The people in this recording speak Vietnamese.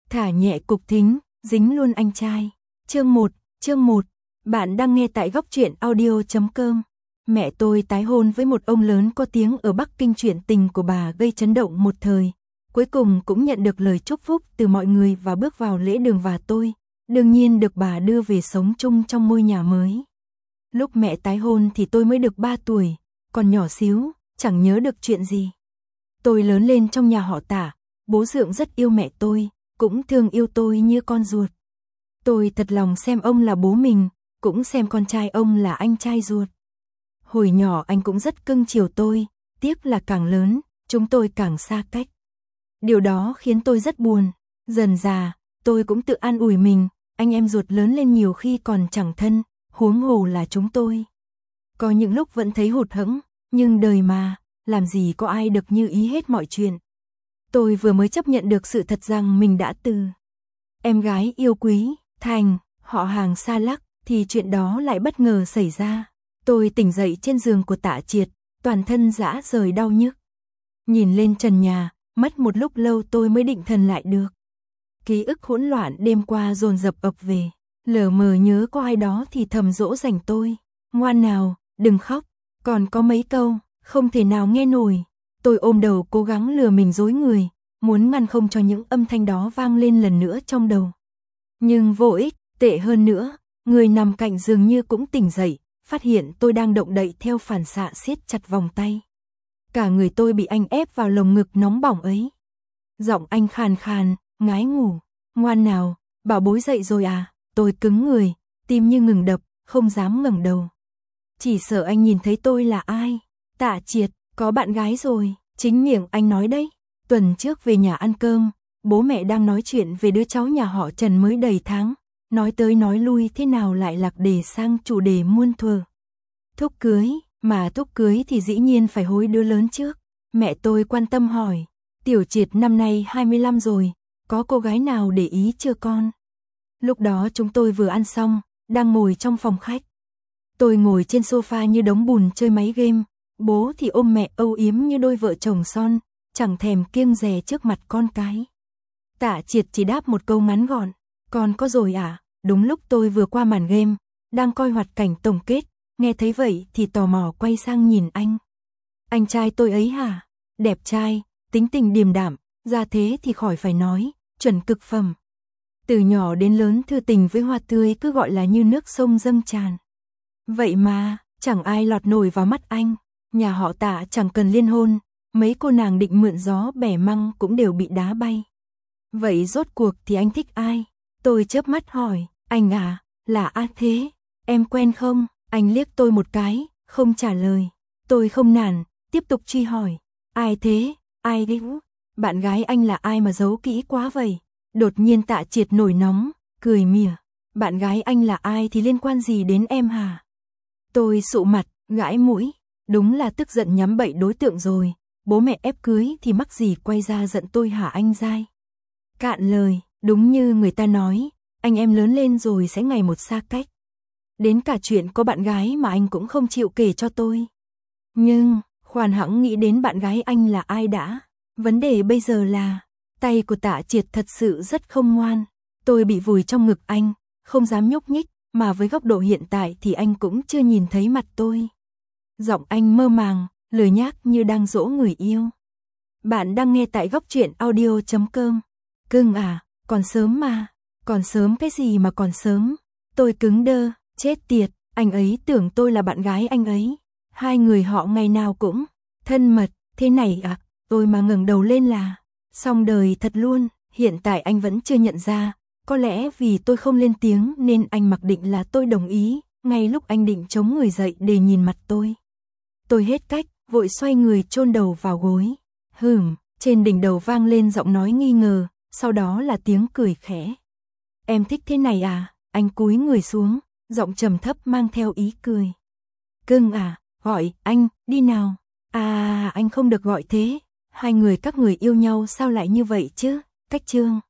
Thả nhẹ cục thính, dính luôn anh trai. Chương 1, bạn đang nghe tại góc truyện audio.com. Mẹ tôi tái hôn với một ông lớn có tiếng ở Bắc Kinh, chuyện tình của bà gây chấn động một thời. Cuối cùng cũng nhận được lời chúc phúc từ mọi người và bước vào lễ đường và tôi. Đương nhiên được bà đưa về sống chung trong ngôi nhà mới. Lúc mẹ tái hôn thì tôi mới được 3 tuổi, còn nhỏ xíu, chẳng nhớ được chuyện gì. Tôi lớn lên trong nhà họ Tạ, bố Dượng rất yêu mẹ tôi, cũng thương yêu tôi như con ruột. Tôi thật lòng xem ông là bố mình, cũng xem con trai ông là anh trai ruột. Hồi nhỏ anh cũng rất cưng chiều tôi, tiếc là càng lớn, chúng tôi càng xa cách. Điều đó khiến tôi rất buồn. Dần già, tôi cũng tự an ủi mình, anh em ruột lớn lên nhiều khi còn chẳng thân, huống hồ là chúng tôi. Có những lúc vẫn thấy hụt hẫng, nhưng đời mà, làm gì có ai được như ý hết mọi chuyện. Tôi vừa mới chấp nhận được sự thật rằng mình đã từ em gái yêu quý, thành họ hàng xa lắc, thì chuyện đó lại bất ngờ xảy ra. Tôi tỉnh dậy trên giường của Tạ Triệt, toàn thân rã rời đau nhức. Nhìn lên trần nhà, mất một lúc lâu tôi mới định thần lại được. Ký ức hỗn loạn đêm qua dồn dập ập về, lờ mờ nhớ có ai đó thì thầm dỗ dành tôi. Ngoan nào, đừng khóc, còn có mấy câu, không thể nào nghe nổi. Tôi ôm đầu cố gắng lừa mình dối người, muốn ngăn không cho những âm thanh đó vang lên lần nữa trong đầu. Nhưng vô ích, tệ hơn nữa, người nằm cạnh dường như cũng tỉnh dậy, phát hiện tôi đang động đậy theo phản xạ siết chặt vòng tay. Cả người tôi bị anh ép vào lồng ngực nóng bỏng ấy. Giọng anh khàn khàn, ngái ngủ. Ngoan nào, bảo bối dậy rồi à? Tôi cứng người, tim như ngừng đập, không dám ngẩng đầu. Chỉ sợ anh nhìn thấy tôi là ai. Tạ Triệt, có bạn gái rồi, chính miệng anh nói đấy. Tuần trước về nhà ăn cơm, bố mẹ đang nói chuyện về đứa cháu nhà họ Trần mới đầy tháng. Nói tới nói lui thế nào lại lạc đề sang chủ đề muôn thuở. Thúc cưới, mà thúc cưới thì dĩ nhiên phải hối đứa lớn trước. Mẹ tôi quan tâm hỏi, Tiểu Triệt năm nay 25 rồi, có cô gái nào để ý chưa con? Lúc đó chúng tôi vừa ăn xong, đang ngồi trong phòng khách. Tôi ngồi trên sofa như đống bùn chơi máy game, bố thì ôm mẹ âu yếm như đôi vợ chồng son, chẳng thèm kiêng dè trước mặt con cái. Tạ Triệt chỉ đáp một câu ngắn gọn, con có rồi à? Đúng lúc tôi vừa qua màn game, đang coi hoạt cảnh tổng kết, nghe thấy vậy thì tò mò quay sang nhìn anh. Anh trai tôi ấy hả? Đẹp trai, tính tình điềm đạm, ra thế thì khỏi phải nói, chuẩn cực phẩm. Từ nhỏ đến lớn thư tình với hoa tươi cứ gọi là như nước sông dâng tràn. Vậy mà, chẳng ai lọt nổi vào mắt anh. Nhà họ Tạ chẳng cần liên hôn, mấy cô nàng định mượn gió bẻ măng cũng đều bị đá bay. Vậy rốt cuộc thì anh thích ai? Tôi chớp mắt hỏi, anh à, là ai thế? Em quen không? Anh liếc tôi một cái, không trả lời. Tôi không nản, tiếp tục truy hỏi, ai thế? Ai đấy? Bạn gái anh là ai mà giấu kỹ quá vậy? Đột nhiên Tạ Triệt nổi nóng, cười mỉa. Bạn gái anh là ai thì liên quan gì đến em hả? Tôi sụ mặt, gãi mũi. Đúng là tức giận nhắm bậy đối tượng rồi. Bố mẹ ép cưới thì mắc gì quay ra giận tôi hả anh dai? Cạn lời, đúng như người ta nói, anh em lớn lên rồi sẽ ngày một xa cách. Đến cả chuyện có bạn gái mà anh cũng không chịu kể cho tôi. Nhưng, khoan hẵng nghĩ đến bạn gái anh là ai đã. Vấn đề bây giờ là, tay của Tạ Triệt thật sự rất không ngoan. Tôi bị vùi trong ngực anh, không dám nhúc nhích, mà với góc độ hiện tại thì anh cũng chưa nhìn thấy mặt tôi. Giọng anh mơ màng, lười nhác như đang dỗ người yêu. Bạn đang nghe tại góc truyện audio.com. Cưng à, còn sớm mà. Còn sớm cái gì mà còn sớm? Tôi cứng đơ, chết tiệt, anh ấy tưởng tôi là bạn gái anh ấy. Hai người họ ngày nào cũng thân mật, thế này à? Tôi mà ngẩng đầu lên là xong đời thật luôn. Hiện tại anh vẫn chưa nhận ra, có lẽ vì tôi không lên tiếng nên anh mặc định là tôi đồng ý. Ngay lúc anh định chống người dậy để nhìn mặt tôi hết cách, vội xoay người chôn đầu vào gối. Trên đỉnh đầu vang lên giọng nói nghi ngờ, sau đó là tiếng cười khẽ. Em thích thế này à? Anh cúi người xuống, giọng trầm thấp mang theo ý cười. Cưng à, gọi anh, đi nào. À, anh không được gọi thế. Hai người các người yêu nhau sao lại như vậy chứ? Cách chương.